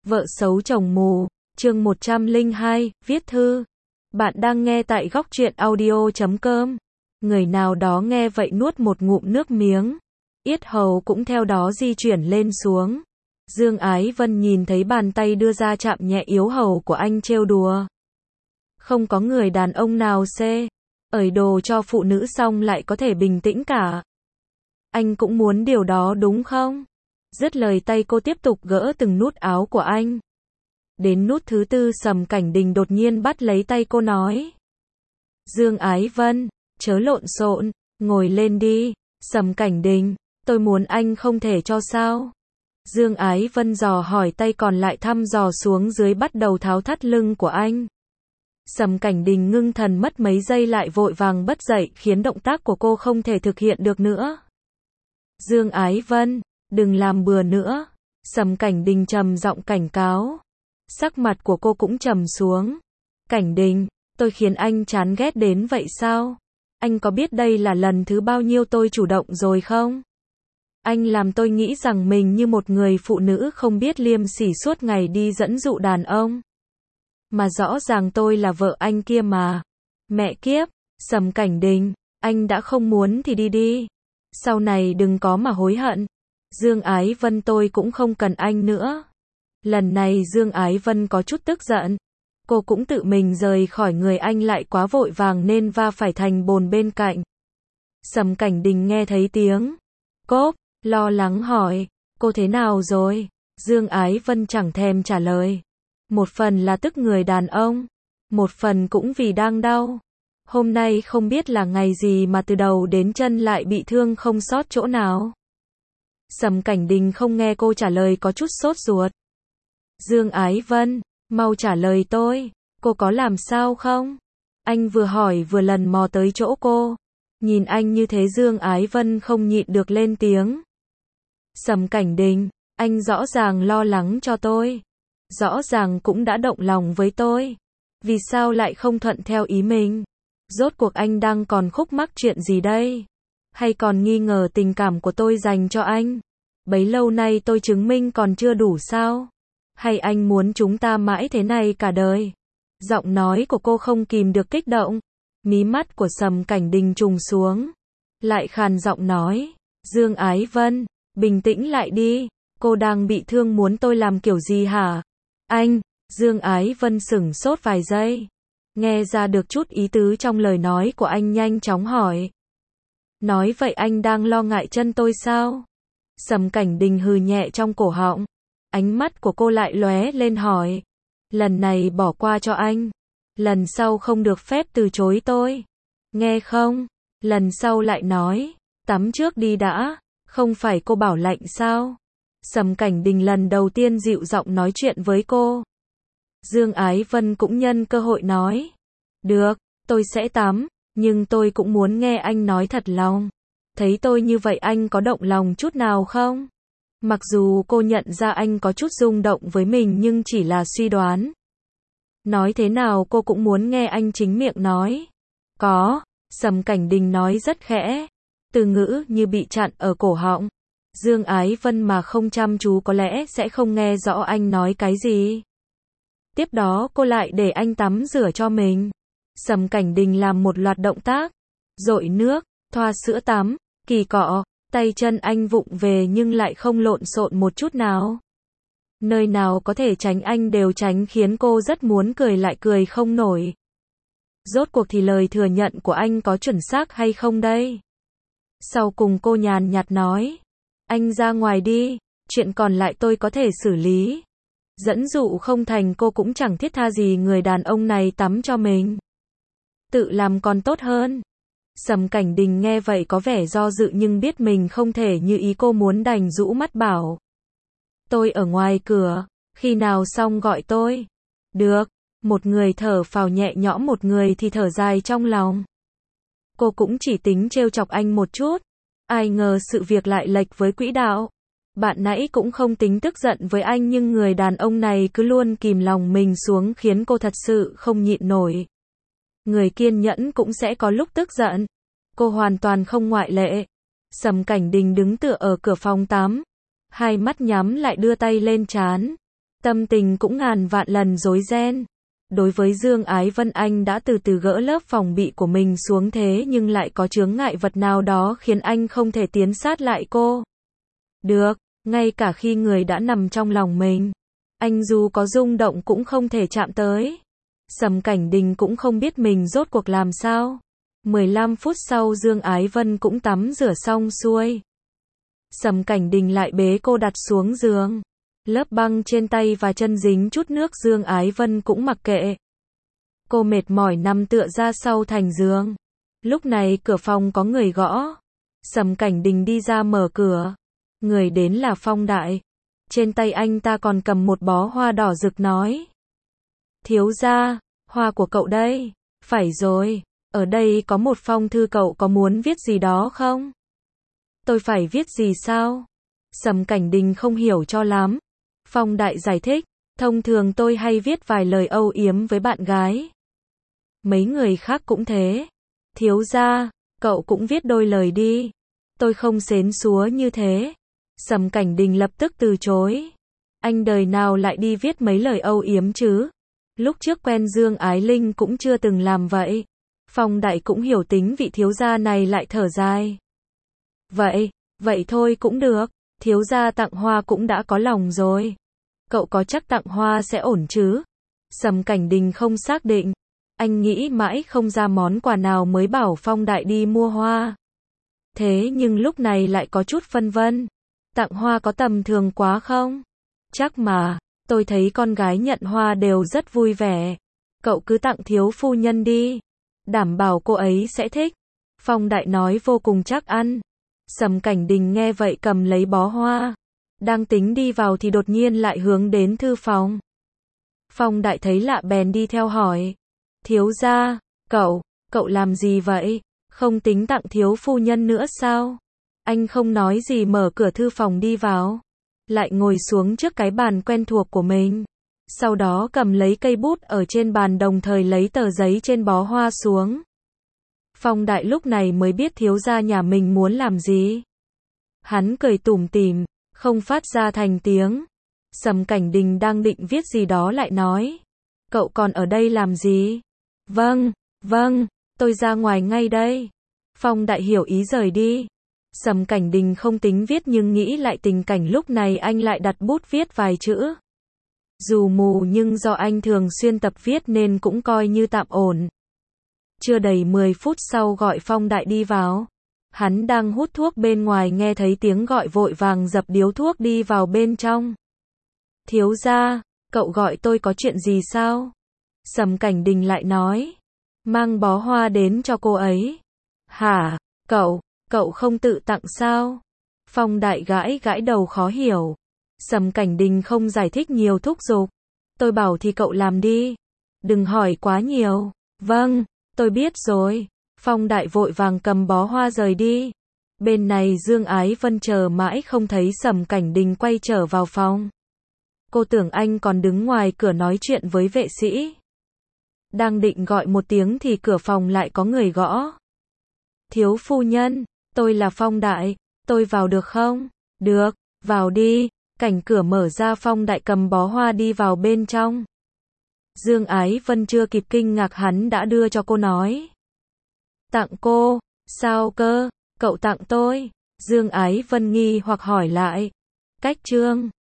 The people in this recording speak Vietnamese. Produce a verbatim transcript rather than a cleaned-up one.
Vợ xấu chồng mù, chương một trăm lẻ hai, viết thư. Bạn đang nghe tại góc truyện audio chấm com. Người nào đó nghe vậy nuốt một ngụm nước miếng. Yết hầu cũng theo đó di chuyển lên xuống. Dương Ái Vân nhìn thấy bàn tay đưa ra chạm nhẹ yếu hầu của anh trêu đùa. Không có người đàn ông nào xê ởi đồ cho phụ nữ xong lại có thể bình tĩnh cả. Anh cũng muốn điều đó đúng không? Dứt lời tay cô tiếp tục gỡ từng nút áo của anh. Đến nút thứ tư Sầm Cảnh Đình đột nhiên bắt lấy tay cô nói. Dương Ái Vân, chớ lộn xộn, ngồi lên đi. Sầm Cảnh Đình, tôi muốn anh không thể cho sao? Dương Ái Vân dò hỏi tay còn lại thăm dò xuống dưới bắt đầu tháo thắt lưng của anh. Sầm Cảnh Đình ngưng thần mất mấy giây lại vội vàng bật dậy khiến động tác của cô không thể thực hiện được nữa. Dương Ái Vân, đừng làm bừa nữa. Sầm Cảnh Đình trầm giọng cảnh cáo. Sắc mặt của cô cũng trầm xuống. Cảnh Đình, tôi khiến anh chán ghét đến vậy sao? Anh có biết đây là lần thứ bao nhiêu tôi chủ động rồi không? Anh làm tôi nghĩ rằng mình như một người phụ nữ không biết liêm sỉ suốt ngày đi dẫn dụ đàn ông. Mà rõ ràng tôi là vợ anh kia mà. Mẹ kiếp, Sầm Cảnh Đình, anh đã không muốn thì đi đi. Sau này đừng có mà hối hận. Dương Ái Vân, tôi cũng không cần anh nữa. Lần này Dương Ái Vân có chút tức giận. Cô cũng tự mình rời khỏi người anh lại quá vội vàng nên va phải thành bồn bên cạnh. Sầm Cảnh Đình nghe thấy tiếng cốp, lo lắng hỏi, cô thế nào rồi? Dương Ái Vân chẳng thèm trả lời. Một phần là tức người đàn ông, một phần cũng vì đang đau. Hôm nay không biết là ngày gì mà từ đầu đến chân lại bị thương không sót chỗ nào. Sầm Cảnh Đình không nghe cô trả lời có chút sốt ruột. Dương Ái Vân, mau trả lời tôi, cô có làm sao không? Anh vừa hỏi vừa lần mò tới chỗ cô. Nhìn anh như thế Dương Ái Vân không nhịn được lên tiếng. Sầm Cảnh Đình, anh rõ ràng lo lắng cho tôi. Rõ ràng cũng đã động lòng với tôi. Vì sao lại không thuận theo ý mình? Rốt cuộc anh đang còn khúc mắc chuyện gì đây? Hay còn nghi ngờ tình cảm của tôi dành cho anh? Bấy lâu nay tôi chứng minh còn chưa đủ sao? Hay anh muốn chúng ta mãi thế này cả đời? Giọng nói của cô không kìm được kích động. Mí mắt của Sầm Cảnh Đình trùng xuống. Lại khàn giọng nói. Dương Ái Vân, bình tĩnh lại đi. Cô đang bị thương muốn tôi làm kiểu gì hả? Anh, Dương Ái Vân sửng sốt vài giây. Nghe ra được chút ý tứ trong lời nói của anh nhanh chóng hỏi. Nói vậy anh đang lo ngại chân tôi sao? Sầm Cảnh Đình hừ nhẹ trong cổ họng. Ánh mắt của cô lại lóe lên hỏi. Lần này bỏ qua cho anh. Lần sau không được phép từ chối tôi. Nghe không? Lần sau lại nói. Tắm trước đi đã. Không phải cô bảo lạnh sao? Sầm Cảnh Đình lần đầu tiên dịu giọng nói chuyện với cô. Dương Ái Vân cũng nhân cơ hội nói. Được, tôi sẽ tắm. Nhưng tôi cũng muốn nghe anh nói thật lòng. Thấy tôi như vậy anh có động lòng chút nào không? Mặc dù cô nhận ra anh có chút rung động với mình nhưng chỉ là suy đoán. Nói thế nào cô cũng muốn nghe anh chính miệng nói. Có, Sầm Cảnh Đình nói rất khẽ. Từ ngữ như bị chặn ở cổ họng. Dương Ái Vân mà không chăm chú có lẽ sẽ không nghe rõ anh nói cái gì. Tiếp đó cô lại để anh tắm rửa cho mình. Sầm Cảnh Đình làm một loạt động tác. Dội nước, thoa sữa tắm, kỳ cọ. Tay chân anh vụng về nhưng lại không lộn xộn một chút nào. Nơi nào có thể tránh anh đều tránh khiến cô rất muốn cười lại cười không nổi. Rốt cuộc thì lời thừa nhận của anh có chuẩn xác hay không đây? Sau cùng cô nhàn nhạt nói. Anh ra ngoài đi, chuyện còn lại tôi có thể xử lý. Dẫn dụ không thành cô cũng chẳng thiết tha gì người đàn ông này tắm cho mình. Tự làm còn tốt hơn. Sầm Cảnh Đình nghe vậy có vẻ do dự nhưng biết mình không thể như ý cô muốn đành rũ mắt bảo. Tôi ở ngoài cửa, khi nào xong gọi tôi. Được, một người thở phào nhẹ nhõm một người thì thở dài trong lòng. Cô cũng chỉ tính trêu chọc anh một chút. Ai ngờ sự việc lại lệch với quỹ đạo. Bạn nãy cũng không tính tức giận với anh nhưng người đàn ông này cứ luôn kìm lòng mình xuống khiến cô thật sự không nhịn nổi. Người kiên nhẫn cũng sẽ có lúc tức giận. Cô hoàn toàn không ngoại lệ. Sầm Cảnh Đình đứng tựa ở cửa phòng tắm. Hai mắt nhắm lại đưa tay lên trán. Tâm tình cũng ngàn vạn lần rối ren. Đối với Dương Ái Vân, anh đã từ từ gỡ lớp phòng bị của mình xuống, thế nhưng lại có chướng ngại vật nào đó khiến anh không thể tiến sát lại cô. Được, ngay cả khi người đã nằm trong lòng mình, anh dù có rung động cũng không thể chạm tới. Sầm Cảnh Đình cũng không biết mình rốt cuộc làm sao. mười lăm phút sau Dương Ái Vân cũng tắm rửa xong xuôi. Sầm Cảnh Đình lại bế cô đặt xuống giường. Lớp băng trên tay và chân dính chút nước, Dương Ái Vân cũng mặc kệ. Cô mệt mỏi nằm tựa ra sau thành giường. Lúc này cửa phòng có người gõ. Sầm Cảnh Đình đi ra mở cửa. Người đến là Phong Đại. Trên tay anh ta còn cầm một bó hoa đỏ rực, nói: thiếu gia, hoa của cậu đây. Phải rồi, ở đây có một phong thư, cậu có muốn viết gì đó không? Tôi phải viết gì sao? Sầm Cảnh Đình không hiểu cho lắm. Phong Đại giải thích: thông thường tôi hay viết vài lời âu yếm với bạn gái. Mấy người khác cũng thế. Thiếu gia, cậu cũng viết đôi lời đi. Tôi không xến xúa như thế. Sầm Cảnh Đình lập tức từ chối. Anh đời nào lại đi viết mấy lời âu yếm chứ? Lúc trước quen Dương Ái Linh cũng chưa từng làm vậy. Phong Đại cũng hiểu tính vị thiếu gia này, lại thở dài. Vậy, vậy thôi cũng được. Thiếu gia tặng hoa cũng đã có lòng rồi. Cậu có chắc tặng hoa sẽ ổn chứ? Sầm Cảnh Đình không xác định. Anh nghĩ mãi không ra món quà nào mới bảo Phong Đại đi mua hoa. Thế nhưng lúc này lại có chút phân vân. Tặng hoa có tầm thường quá không? Chắc mà, tôi thấy con gái nhận hoa đều rất vui vẻ. Cậu cứ tặng thiếu phu nhân đi. Đảm bảo cô ấy sẽ thích. Phong Đại nói vô cùng chắc ăn. Sầm Cảnh Đình nghe vậy cầm lấy bó hoa. Đang tính đi vào thì đột nhiên lại hướng đến thư phòng. Phong Đại thấy lạ bèn đi theo hỏi. Thiếu gia, cậu, cậu làm gì vậy? Không tính tặng thiếu phu nhân nữa sao? Anh không nói gì mở cửa thư phòng đi vào. Lại ngồi xuống trước cái bàn quen thuộc của mình. Sau đó cầm lấy cây bút ở trên bàn, đồng thời lấy tờ giấy trên bó hoa xuống. Phong Đại lúc này mới biết thiếu gia nhà mình muốn làm gì. Hắn cười tủm tỉm, không phát ra thành tiếng. Sầm Cảnh Đình đang định viết gì đó lại nói. Cậu còn ở đây làm gì? Vâng, vâng, tôi ra ngoài ngay đây. Phong Đại hiểu ý rời đi. Sầm Cảnh Đình không tính viết nhưng nghĩ lại tình cảnh lúc này anh lại đặt bút viết vài chữ. Dù mù nhưng do anh thường xuyên tập viết nên cũng coi như tạm ổn. Chưa đầy mười phút sau gọi Phong Đại đi vào. Hắn đang hút thuốc bên ngoài, nghe thấy tiếng gọi vội vàng dập điếu thuốc đi vào bên trong. Thiếu gia, cậu gọi tôi có chuyện gì sao? Sầm Cảnh Đình lại nói. Mang bó hoa đến cho cô ấy. Hả, cậu, cậu không tự tặng sao? Phong Đại gãi gãi đầu khó hiểu. Sầm Cảnh Đình không giải thích nhiều, thúc giục. Tôi bảo thì cậu làm đi. Đừng hỏi quá nhiều. Vâng, tôi biết rồi. Phong Đại vội vàng cầm bó hoa rời đi. Bên này Dương Ái Vân chờ mãi không thấy Sầm Cảnh Đình quay trở vào phòng. Cô tưởng anh còn đứng ngoài cửa nói chuyện với vệ sĩ. Đang định gọi một tiếng thì cửa phòng lại có người gõ. Thiếu phu nhân, tôi là Phong Đại, tôi vào được không? Được, vào đi. Cảnh cửa mở ra, Phong Đại cầm bó hoa đi vào bên trong. Dương Ái Vân chưa kịp kinh ngạc hắn đã đưa cho cô, nói. Tặng cô, sao cơ, cậu tặng tôi? Dương Ái Vân nghi hoặc hỏi lại. Cách trương,